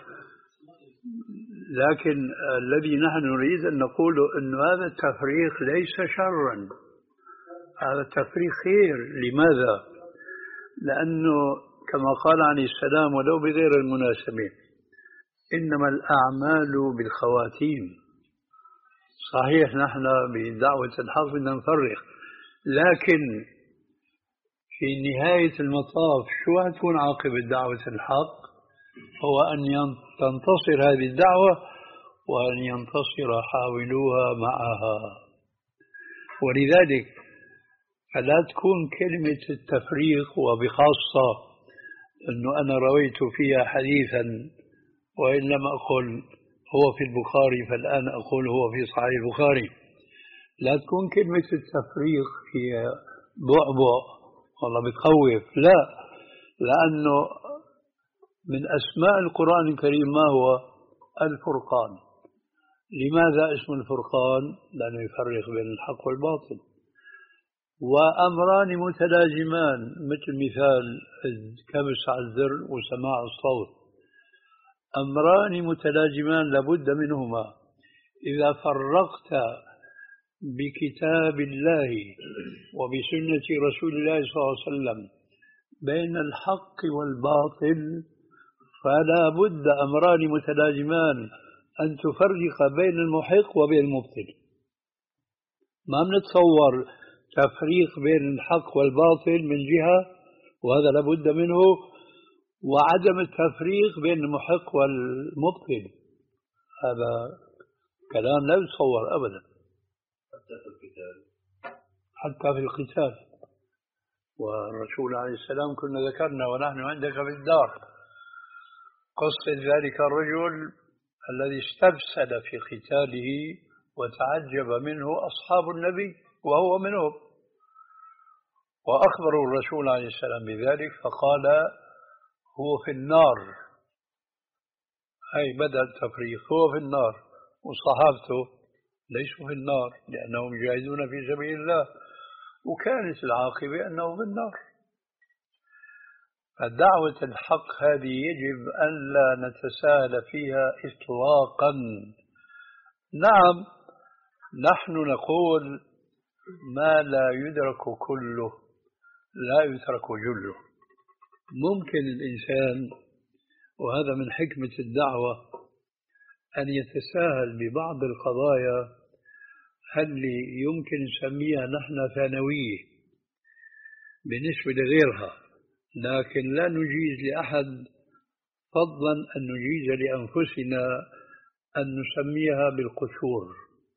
لكن الذي نحن نريد أن نقوله أن هذا التفريق ليس شرا، هذا التفريق خير. لماذا؟ لأنه كما قال عليه السلام ولو بغير المناسبة إنما الأعمال بالخواتيم. صحيح نحن بدعوة الحق بدنا نفرق، لكن في نهاية المطاف شو هتكون عاقبة دعوة الحق؟ هو أن تنتصر هذه الدعوة وأن ينتصر حاولوها معها. ولذلك فلا تكون كلمة التفريق، وبخاصة أنه أنا رويت فيها حديثا وإن لم أقل هو في البخاري فالآن أقول هو في صحيح البخاري، لا تكون كلمة التفريق هي بعبع والله بتخوف، لا، لأنه من أسماء القرآن الكريم ما هو؟ الفرقان. لماذا اسم الفرقان؟ لأنه يفرق بين الحق والباطل. وأمران متلازمان، مثل مثال الكبس على الزر وسماع الصوت، أمران متلازمان لابد منهما. إذا فرقت بكتاب الله وبسنة رسول الله صلى الله عليه وسلم بين الحق والباطل فلا بد أمران متلازمان أن تفرق بين المحق وبين المبطل. ما بنتصور تفريق بين الحق والباطل من جهة، وهذا لابد منه، وعدم التفريق بين المحق والمبطل هذا كلام لا يتصور أبدا حتى في القتال. حتى في القتال. والرسول عليه السلام كنا ذكرنا ونحن عندك في الدار قصة ذلك الرجل الذي استفسد في قتاله وتعجب منه أصحاب النبي وهو منهم، وأخبروا الرسول عليه السلام بذلك فقال هو في النار. أي بدأ التفريق، هو في النار وصحابته ليسوا في النار لأنهم يجاهدون في سبيل الله، وكانت العاقبة أنه في النار. فدعوة الحق هذه يجب أن لا نتساهل فيها إطلاقا. نعم نحن نقول ما لا يدرك كله لا يترك جله. ممكن الإنسان، وهذا من حكمة الدعوة، أن يتساهل ببعض القضايا اللي يمكن نسميها نحن ثانوية بالنسبة لغيرها، لكن لا نجيز لأحد فضلا أن نجيز لأنفسنا أن نسميها بالقشور.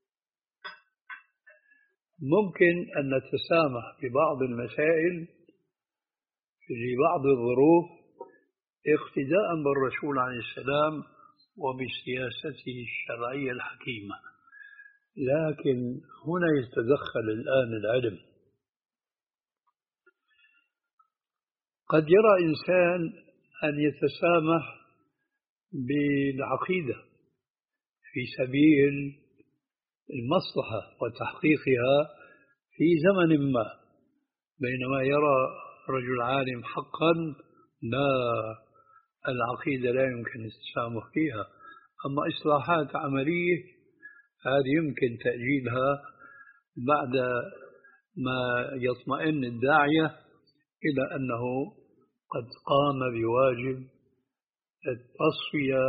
ممكن أن نتسامح ببعض المسائل في بعض الظروف اقتداء بالرسول عليه السلام وبسياسته الشرعية الحكيمة، لكن هنا يتدخل الآن العلم. قد يرى إنسان أن يتسامح بالعقيدة في سبيل المصلحة وتحقيقها في زمن ما، بينما يرى رجل عالم حقا لا، العقيدة لا يمكن التسامح فيها، أما إصلاحات عملية هذه يمكن تأجيلها بعد ما يطمئن الداعية إلى أنه قد قام بواجب التصفية،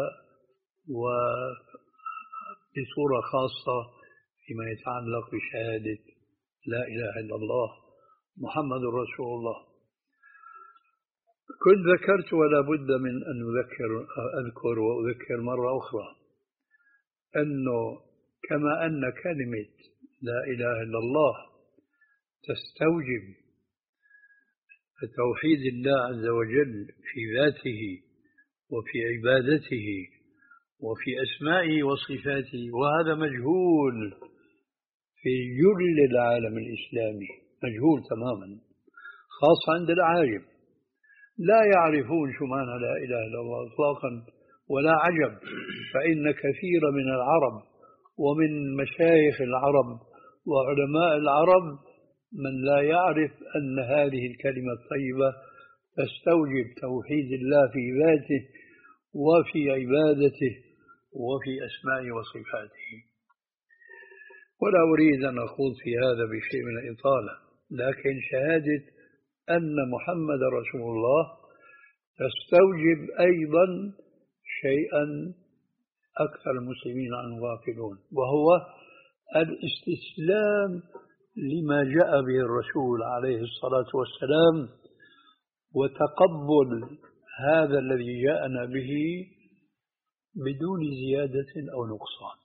وبصورة خاصة فيما يتعلق بشهادة لا إله إلا الله محمد رسول الله. كنت ذكرت ولا بد من أن أذكر أذكر وأذكر مرة أخرى أنه كما أن كلمة لا إله إلا الله تستوجب توحيد الله عز وجل في ذاته وفي عبادته وفي أسمائه وصفاته، وهذا مجهول في جل العالم الإسلامي، مجهول تماما، خاصة عند العاجم لا يعرفون شو معنى لا إله إلا الله إطلاقا، ولا عجب، فإن كثير من العرب ومن مشايخ العرب وعلماء العرب من لا يعرف أن هذه الكلمة الطيبة تستوجب توحيد الله في ذاته وفي عبادته وفي أسمائه وصفاته. ولا أريد أن أخوض في هذا بشيء من الإطالة، لكن شهادة أن محمد رسول الله تستوجب أيضا شيئا أكثر المسلمين عنه غافلون، وهو الاستسلام لما جاء به الرسول عليه الصلاة والسلام، وتقبل هذا الذي جاءنا به بدون زيادة أو نقصان.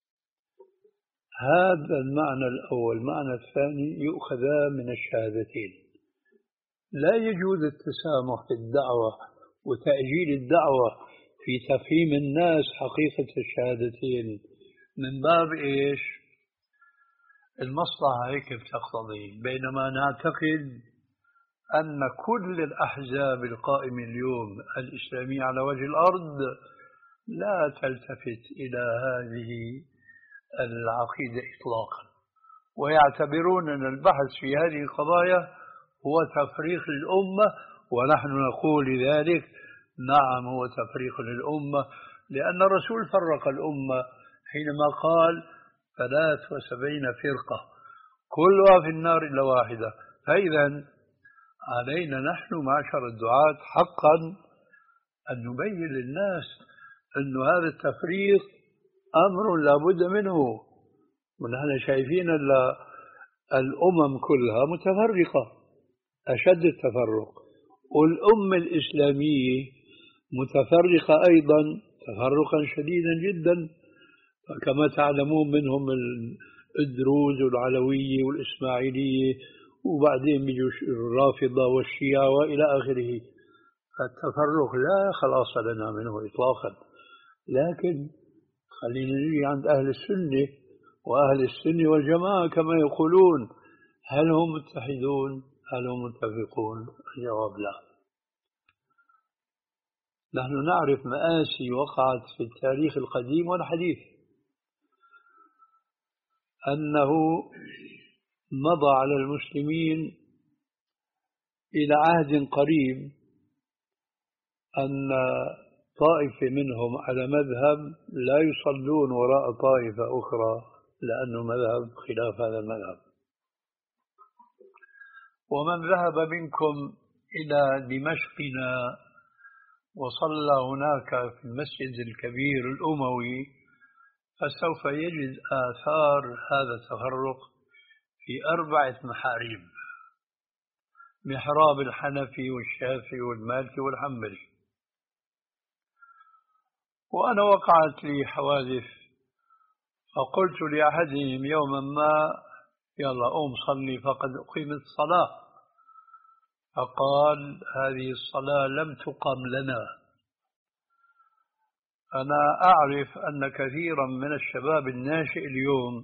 هذا المعنى الأول. المعنى الثاني يؤخذ من الشهادتين. لا يجوز التسامح في الدعوة وتأجيل الدعوة في تفهيم الناس حقيقة الشهادتين من باب إيش؟ المصلحة هيك بتقتضي، بينما نعتقد أن كل الأحزاب القائمة اليوم الإسلامية على وجه الأرض لا تلتفت إلى هذه العقيدة إطلاقا، ويعتبرون أن البحث في هذه القضايا هو تفريق للأمة، ونحن نقول لذلك نعم هو تفريق للأمة، لأن الرسول فرق الأمة حينما قال ثلاث وسبعين فرقة كلها في النار إلا واحدة. فإذا علينا نحن معشر الدعاة حقا أن نبين للناس أن هذا التفريق أمر لا بد منه، ونحن شايفين الأمم كلها متفرقة أشد التفرق، والأمة الإسلامية متفرقة أيضا تفرقا شديدا جدا، فكما تعلمون منهم الدروز والعلوية والإسماعيلية، وبعدين بيجوا الرافضة والشيعة وإلى آخره. فالتفرق لا خلاص لنا منه إطلاقا، لكن خلينا نجي عند أهل السنة، وأهل السنة والجماعة كما يقولون هل هم متحدون؟ هل هم متفقون؟ الجواب لا. نحن نعرف مآسي وقعت في التاريخ القديم والحديث، أنه مضى على المسلمين إلى عهد قريب أن طائفة منهم على مذهب لا يصلون وراء طائفة أخرى لأنه مذهب خلاف هذا المذهب. ومن ذهب منكم إلى دمشقنا وصلى هناك في المسجد الكبير الأموي فسوف يجد آثار هذا التفرق في أربعة محاريب: محراب الحنفي والشافعي والمالكي والحنبلي. وأنا وقعت لي حوادث، فقلت لأحدهم يوما ما يلا قوم صلي فقد أقيمت الصلاة، فقال هذه الصلاة لم تقم لنا. أنا أعرف أن كثيرا من الشباب الناشئ اليوم،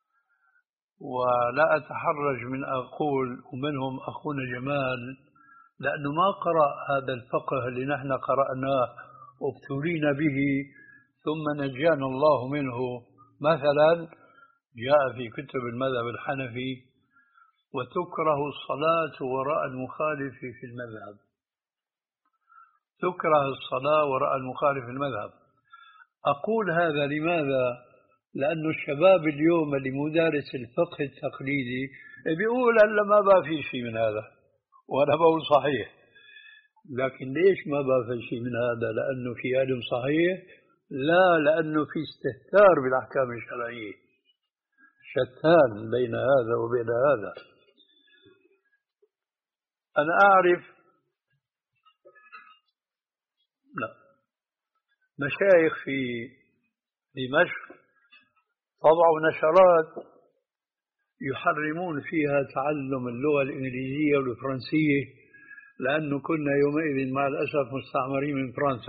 ولا أتحرج من أقول ومنهم أخونا جمال لأنه ما قرأ هذا الفقه اللي نحن قرأناه وابتلينا به ثم نجانا الله منه. مثلا جاء في كتب المذهب الحنفي: وتكره الصلاة وراء المخالف في المذهب. تكره الصلاة وراء المخالف في المذهب. أقول هذا لماذا؟ لأن الشباب اليوم اللي مدارس الفقه التقليدي بيقول هلا ما بقى في شيء من هذا، وأنا بقول صحيح. لكن ليش ما بقى في شيء من هذا؟ لأنه في علم صحيح؟ لا، لأنه في استهتار بالأحكام الشرعية، شتان بين هذا وبين هذا. أنا أعرف لا مشايخ في دمشق طبعوا نشرات يحرمون فيها تعلم اللغة الإنجليزية والفرنسية، لأنه كنا يومئذ مع الأسف مستعمرين من فرنسا،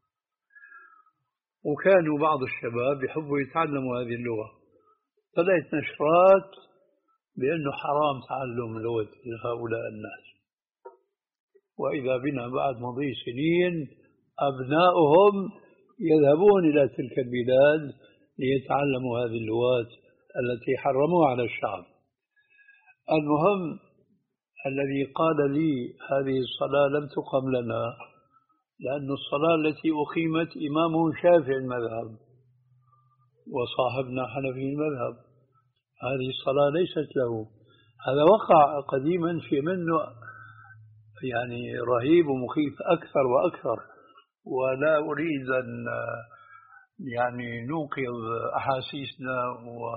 وكانوا بعض الشباب يحبوا يتعلموا هذه اللغة. طلعت نشرات بأنه حرام تعلم لغة هؤلاء الناس، وإذا بنا بعد مضي سنين أبناؤهم يذهبون إلى تلك البلاد ليتعلموا هذه اللغات التي حرموها على الشعب. المهم الذي قال لي هذه الصلاة لم تقم لنا، لأن الصلاة التي أقيمت إمامه شافعي المذهب وصاحبنا حنفي المذهب، هذه الصلاة ليست له. هذا وقع قديما في منه يعني رهيب ومخيف أكثر وأكثر، ولا أريد أن يعني نوقظ أحاسيسنا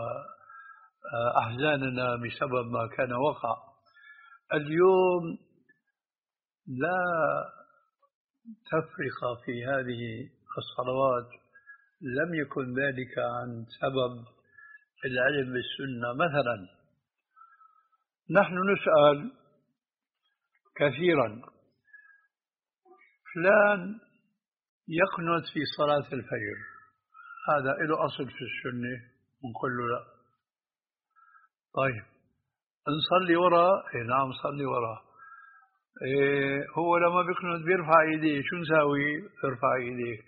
وأحزاننا بسبب ما كان وقع. اليوم لا تفرق في هذه الصلوات، لم يكن ذلك عن سبب العلم بالسنة. مثلا نحن نسأل كثيرا: فلان يقنت في صلاة الفجر، هذا له أصل في السنة؟ نقول له لا. طيب نصلي وراء؟ إيه نعم صلي وراء. إيه هو لما بيقنت بيرفع ايديه، شو نساوي؟ ارفع ايديك.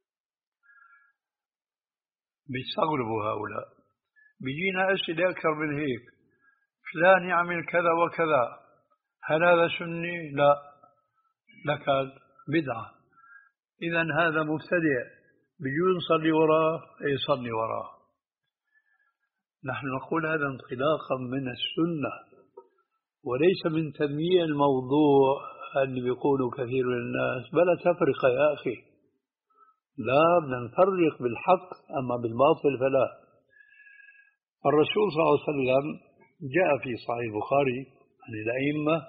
بيستغربوا هؤلاء. بيجينا أسئلة أكثر من هيك: فلان يعمل كذا وكذا، هل هذا سني؟ لا. لك بدعة. إذا هذا مبتدع، بيجوز نصلي وراه؟ إيه صلي وراه. نحن نقول هذا انطلاقا من السنة وليس من تمييع الموضوع اللي بيقولوا كثير من الناس بلا تفرقة. يا أخي لا، بدنا نفرق بالحق، أما بالباطل فلا. الرسول صلى الله عليه وسلم جاء في صحيح البخاري عن الأئمة: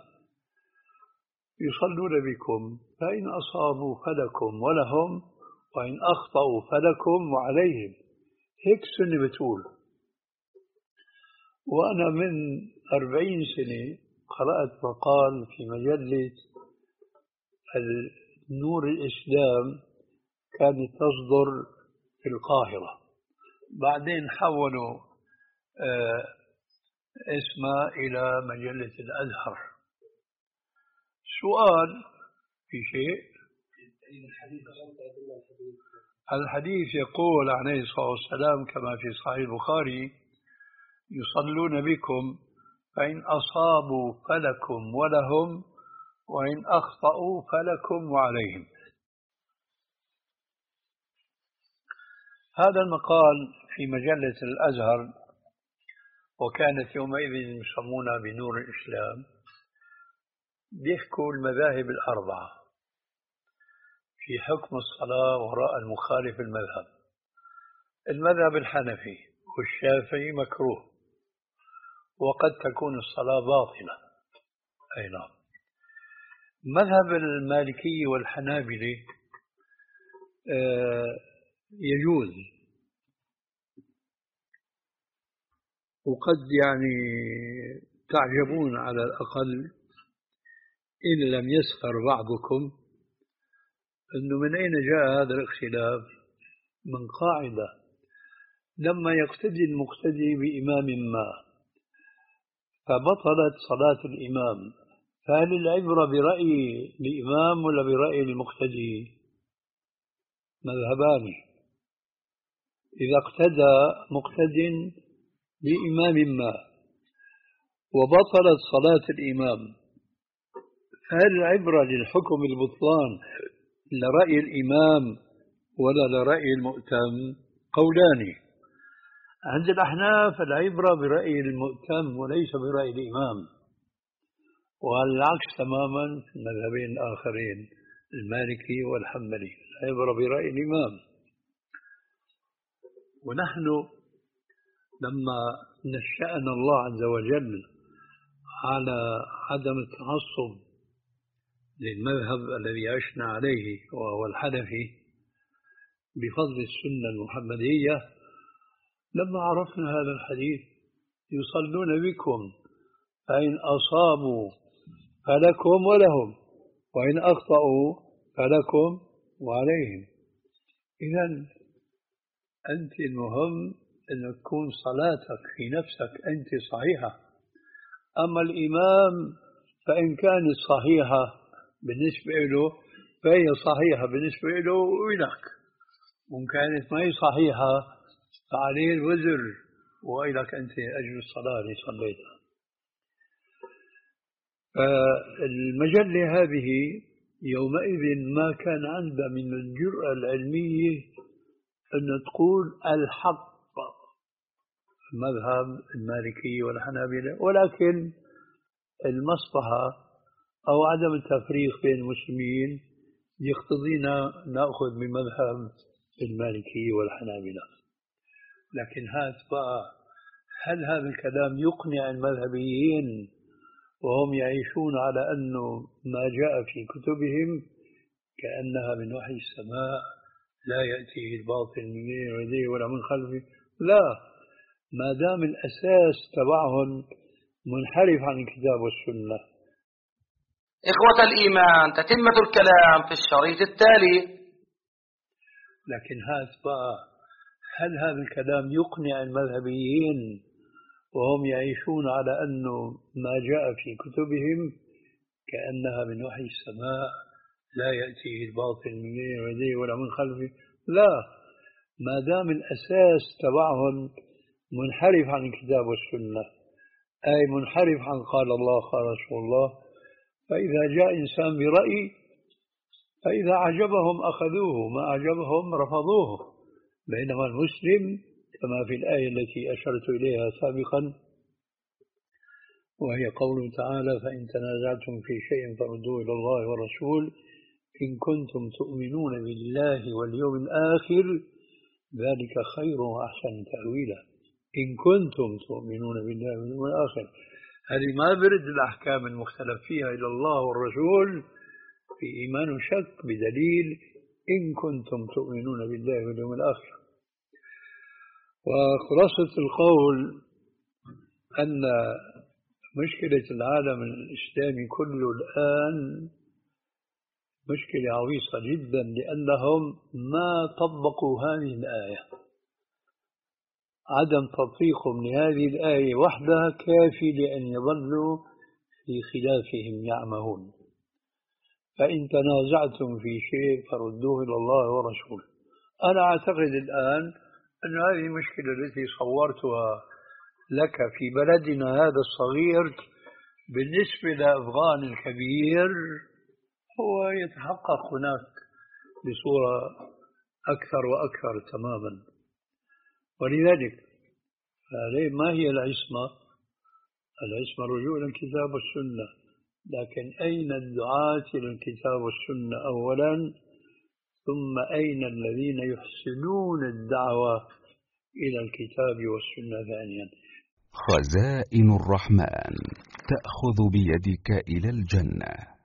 يصلون بكم فإن أصابوا فلكم ولهم، وإن أخطأوا فلكم وعليهم. هيك السنة بتقول. وأنا من أربعين سنة قرأت مقال في مجلة نور الإسلام كانت تصدر في القاهرة، بعدين حولوا آه اسمها إلى مجلة الأزهر. سؤال في شيء. الحديث يقول عليه الصلاة والسلام كما في صحيح البخاري: يصلون بكم فإن أصابوا فلكم ولهم، وإن أخطأوا فلكم وعليهم. هذا المقال في مجلة الأزهر، وكانت يومئذ يسمونها بنور الإسلام، بيحكوا المذاهب الأربعة في حكم الصلاة وراء المخالف المذهب. المذهب الحنفي والشافعي مكروه، وقد تكون الصلاة باطلة. أي نعم. مذهب المالكي والحنابلة آه يجوز، وقد يعني تعجبون على الأقل إن لم يسخر بعضكم أنه من أين جاء هذا الاختلاف؟ من قاعدة: لما يقتدي المقتدي بإمام ما فبطلت صلاة الإمام، فهل العبرة برأي الإمام ولا برأي المقتدي؟ مذهبان. إذا اقتدى مقتد بإمام ما وبطلت صلاة الإمام، فهل العبرة للحكم البطلان لرأي الإمام ولا لرأي المؤتم؟ قولان. عند الأحناف العبرة برأي المؤتم وليس برأي الإمام، والعكس تماما في المذهبين الآخرين المالكي والحنبلي، العبرة برأي الإمام. ونحن لما نشأنا الله عز وجل على عدم التعصب للمذهب الذي عشنا عليه وهو الحنفي بفضل السنة المحمدية، لما عرفنا هذا الحديث يصلون بكم فإن أصابوا فلكم ولهم وإن أخطأوا فلكم وعليهم. إذن أنت المهم أن تكون صلاتك في نفسك أنت صحيحة، أما الإمام فإن كانت صحيحة بالنسبة له فهي صحيحة بالنسبة له وإلك، وإن كانت ما هي صحيحة فعليه الوزر وإلك أنت أجر الصلاة اللي صليتها. فالمجلة هذه يومئذ ما كان عندها من الجرأة العلمية أن تقول الحق المذهب المالكي والحنابلة، ولكن المصلحة أو عدم التفريق بين المسلمين يقتضينا نأخذ بمذهب المالكي والحنابلة. لكن هات بقى، هل هذا الكلام يقنع المذهبيين وهم يعيشون على أنه ما جاء في كتبهم كأنها من وحي السماء لا يأتيه الباطل من بين يديه ولا من خلفه؟ لا، ما دام الأساس تبعهم منحرف عن الكتاب والسنة. إخوة الإيمان، تتمة الكلام في الشريط التالي. لكن هات بقى، هل هذا الكلام يقنع المذهبيين وهم يعيشون على أنه ما جاء في كتبهم كأنها من وحي السماء لا يأتيه الباطل من بين يديه ولا من خلفه؟ لا، ما دام الأساس تبعهم منحرف عن الكتاب والسنة، أي منحرف عن قال الله قال رسول الله، فإذا جاء إنسان برأي فإذا أعجبهم أخذوه، ما أعجبهم رفضوه. بينما المسلم كما في الآية التي أشرت إليها سابقا وهي قوله تعالى فإن تنازعتم في شيء فردوه إلى الله والرسول إن كنتم تؤمنون بالله واليوم الآخر ذلك خير وأحسن تأويلا. إن كنتم تؤمنون بالله واليوم الآخر، هذه ما برد الأحكام المختلف فيها إلى الله والرسول في إيمان شك بدليل إن كنتم تؤمنون بالله واليوم الآخر. وخلاصة القول أن مشكلة العالم الإسلامي كله الآن مشكلة عويصة جدا، لأنهم ما طبقوا هذه الآية. عدم تطبيقهم لهذه الآية وحدها كافي لأن يظلوا في خلافهم يعمهون. فإن تنازعتم في شيء فردوه إلى الله ورسوله. أنا أعتقد الآن أن هذه المشكلة التي صورتها لك في بلدنا هذا الصغير بالنسبة لأفغان الكبير هو يتحقق هناك بصورة أكثر وأكثر تماما. ولذلك ما هي العصمة؟ العصمة الرجوع إلى الكتاب والسنة، لكن أين الدعاة إلى الكتاب والسنة أولا، ثم أين الذين يحسنون الدعوة إلى الكتاب والسنة ثانيا؟ خزائن الرحمن تأخذ بيدك إلى الجنة.